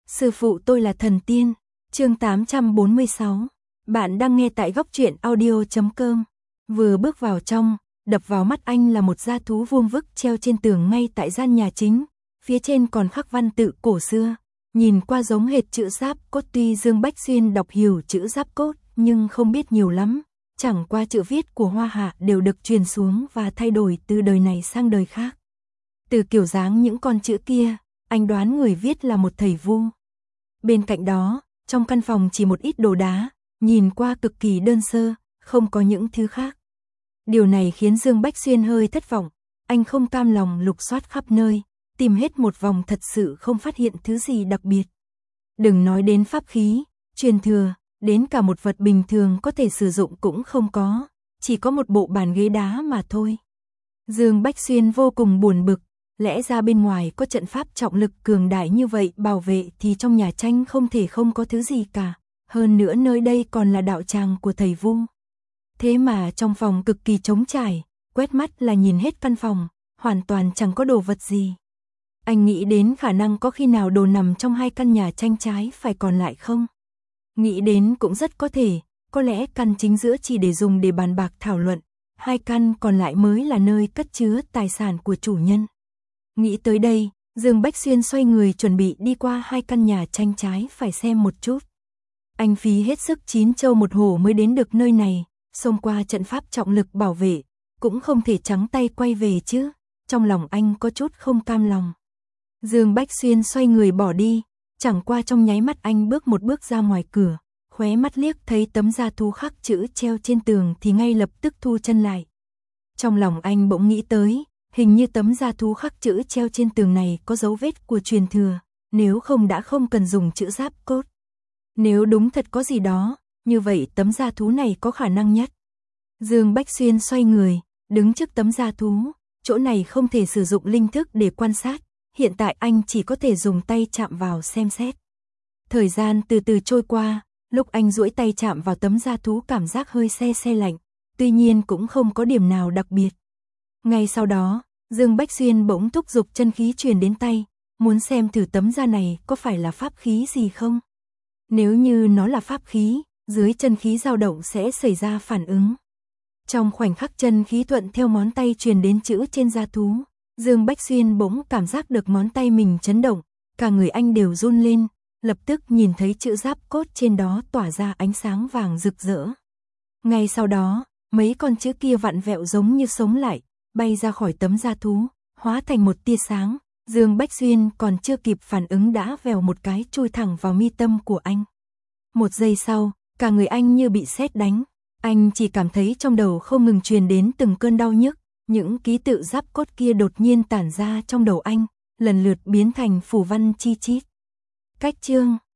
Sư phụ tôi là thần tiên. Chương 846. Bạn đang nghe tại góc truyện audio.com. Vừa bước vào trong, đập vào mắt anh là một gia thú vuông vức treo trên tường ngay tại gian nhà chính, phía trên còn khắc văn tự cổ xưa, nhìn qua giống hệt chữ Giáp Cốt. Tuy Dương Bách Xuyên đọc hiểu chữ Giáp Cốt, nhưng không biết nhiều lắm, chẳng qua chữ viết của Hoa Hạ đều được truyền xuống và thay đổi từ đời này sang đời khác. Từ kiểu dáng những con chữ kia, anh đoán người viết là một thầy vu. Bên cạnh đó, trong căn phòng chỉ một ít đồ đá, nhìn qua cực kỳ đơn sơ, không có những thứ khác. Điều này khiến Dương Bách Xuyên hơi thất vọng, anh không cam lòng lục soát khắp nơi, tìm hết một vòng thật sự không phát hiện thứ gì đặc biệt. Đừng nói đến pháp khí, truyền thừa, đến cả một vật bình thường có thể sử dụng cũng không có, chỉ có một bộ bàn ghế đá mà thôi. Dương Bách Xuyên vô cùng buồn bực, lẽ ra bên ngoài có trận pháp trọng lực cường đại như vậy bảo vệ thì trong nhà tranh không thể không có thứ gì cả, hơn nữa nơi đây còn là đạo tràng của thầy vu. Thế mà trong phòng cực kỳ trống trải, quét mắt là nhìn hết căn phòng, hoàn toàn chẳng có đồ vật gì. Anh nghĩ đến khả năng có khi nào đồ nằm trong hai căn nhà tranh trái phải còn lại không? Nghĩ đến cũng rất có lẽ căn chính giữa chỉ để dùng để bàn bạc thảo luận, hai căn còn lại mới là nơi cất chứa tài sản của chủ nhân. Nghĩ tới đây, Dương Bách Xuyên xoay người chuẩn bị đi qua hai căn nhà tranh trái phải xem một chút. Anh phí hết sức 9 châu 1 hổ mới đến được nơi này, xông qua trận pháp trọng lực bảo vệ, cũng không thể trắng tay quay về chứ. Trong lòng anh có chút không cam lòng. Dương Bách Xuyên xoay người bỏ đi, chẳng qua trong nháy mắt anh bước một bước ra ngoài cửa, khóe mắt liếc thấy tấm da thú khắc chữ treo trên tường thì ngay lập tức thu chân lại. Trong lòng anh bỗng nghĩ tới, hình như tấm da thú khắc chữ treo trên tường này có dấu vết của truyền thừa, nếu không đã không cần dùng chữ Giáp Cốt. Nếu đúng thật có gì đó, như vậy tấm da thú này có khả năng nhất. Dương Bách Xuyên xoay người, đứng trước tấm da thú, chỗ này không thể sử dụng linh thức để quan sát, hiện tại anh chỉ có thể dùng tay chạm vào xem xét. Thời gian từ từ trôi qua, lúc anh duỗi tay chạm vào tấm da thú cảm giác hơi se lạnh, tuy nhiên cũng không có điểm nào đặc biệt. Ngay sau đó, Dương Bách Xuyên bỗng thúc giục chân khí truyền đến tay, muốn xem thử tấm da này có phải là pháp khí gì không. Nếu như nó là pháp khí, dưới chân khí dao động sẽ xảy ra phản ứng. Trong khoảnh khắc chân khí thuận theo ngón tay truyền đến chữ trên da thú, Dương Bách Xuyên bỗng cảm giác được ngón tay mình chấn động, cả người anh đều run lên, lập tức nhìn thấy chữ Giáp Cốt trên đó tỏa ra ánh sáng vàng rực rỡ. Ngay sau đó, mấy con chữ kia vặn vẹo giống như sống lại, bay ra khỏi tấm da thú, hóa thành một tia sáng. Dương Bách Xuyên còn chưa kịp phản ứng đã vèo một cái chui thẳng vào mi tâm của anh. Một giây sau, cả người anh như bị sét đánh, anh chỉ cảm thấy trong đầu không ngừng truyền đến từng cơn đau nhức, những ký tự Giáp Cốt kia đột nhiên tản ra trong đầu anh, lần lượt biến thành phù văn chi chít. Cách chương